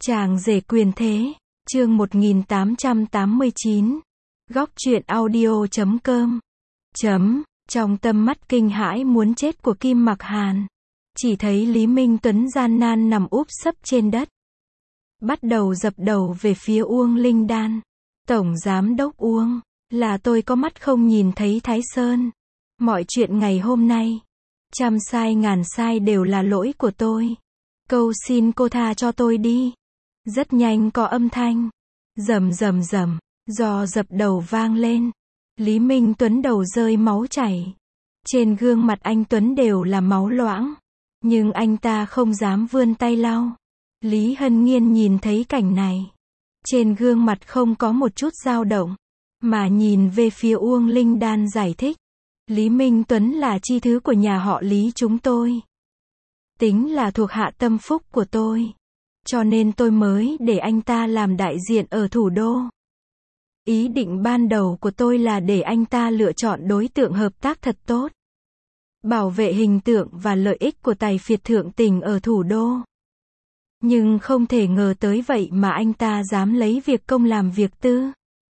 Chàng rể quyền thế, chương 1889. Góc truyện audio.com. Trong tâm mắt kinh hãi muốn chết của Kim Mặc Hàn, chỉ thấy Lý Minh Tuấn gian nan nằm úp sấp trên đất, bắt đầu dập đầu về phía Uông Linh Đan. Tổng giám đốc Uông, là tôi có mắt không nhìn thấy Thái Sơn. Mọi chuyện ngày hôm nay, trăm sai ngàn sai đều là lỗi của tôi. Cầu xin cô tha cho tôi đi. Rất nhanh có âm thanh rầm rầm rầm, do dập đầu vang lên. Lý Minh Tuấn đầu rơi máu chảy. Trên gương mặt anh Tuấn đều là máu loãng, nhưng anh ta không dám vươn tay lau. Lý Hân Nghiên nhìn thấy cảnh này, trên gương mặt không có một chút dao động, mà nhìn về phía Uông Linh Đan giải thích. Lý Minh Tuấn là chi thứ của nhà họ Lý chúng tôi, tính là thuộc hạ tâm phúc của tôi, cho nên tôi mới để anh ta làm đại diện ở thủ đô. Ý định ban đầu của tôi là để anh ta lựa chọn đối tượng hợp tác thật tốt, bảo vệ hình tượng và lợi ích của tài phiệt thượng tỉnh ở thủ đô. Nhưng không thể ngờ tới vậy mà anh ta dám lấy việc công làm việc tư,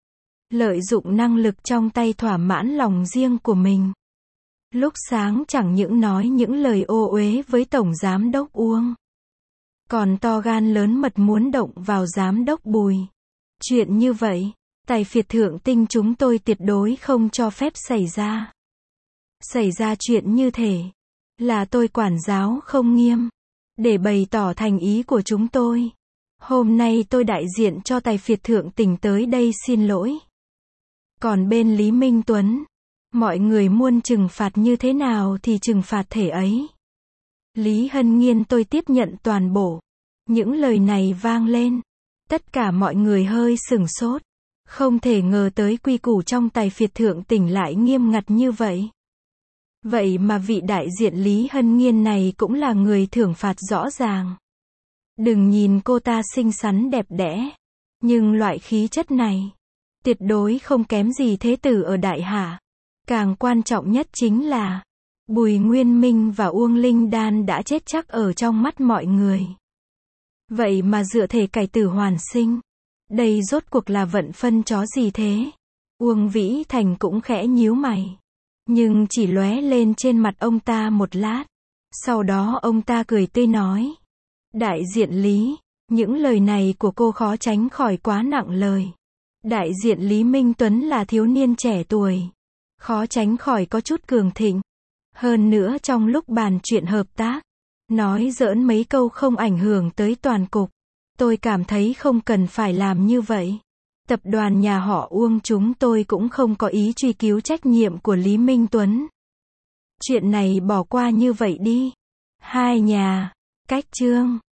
lợi dụng năng lực trong tay thỏa mãn lòng riêng của mình. Lúc sáng chẳng những nói những lời ô uế với Tổng Giám đốc Uông, còn to gan lớn mật muốn động vào Giám đốc Bùi. Chuyện như vậy, tài phiệt thượng tinh chúng tôi tuyệt đối không cho phép xảy ra. Xảy ra chuyện như thế, là tôi quản giáo không nghiêm. Để bày tỏ thành ý của chúng tôi, hôm nay tôi đại diện cho tài phiệt thượng tỉnh tới đây xin lỗi. Còn bên Lý Minh Tuấn, mọi người muốn trừng phạt như thế nào thì trừng phạt thể ấy. Lý Hân Nghiên tôi tiếp nhận toàn bộ. Những lời này vang lên, tất cả mọi người hơi sửng sốt. Không thể ngờ tới quy củ trong tài phiệt thượng tỉnh lại nghiêm ngặt như vậy. Vậy mà vị đại diện Lý Hân Nghiên này cũng là người thưởng phạt rõ ràng. Đừng nhìn cô ta xinh xắn đẹp đẽ, nhưng loại khí chất này tuyệt đối không kém gì thế tử ở Đại Hạ. Càng quan trọng nhất chính là Bùi Nguyên Minh và Uông Linh Đan đã chết chắc ở trong mắt mọi người. Vậy mà dựa thể cải tử hoàn sinh, đây rốt cuộc là vận phân chó gì thế? Uông Vĩ Thành cũng khẽ nhíu mày, nhưng chỉ lóe lên trên mặt ông ta một lát. Sau đó ông ta cười tươi nói: Đại diện Lý, những lời này của cô khó tránh khỏi quá nặng lời. Đại diện Lý Minh Tuấn là thiếu niên trẻ tuổi, khó tránh khỏi có chút cường thịnh. Hơn nữa trong lúc bàn chuyện hợp tác, nói giỡn mấy câu không ảnh hưởng tới toàn cục. Tôi cảm thấy không cần phải làm như vậy. Tập đoàn nhà họ Uông chúng tôi cũng không có ý truy cứu trách nhiệm của Lý Minh Tuấn. Chuyện này bỏ qua như vậy đi. Hai nhà, cách chương.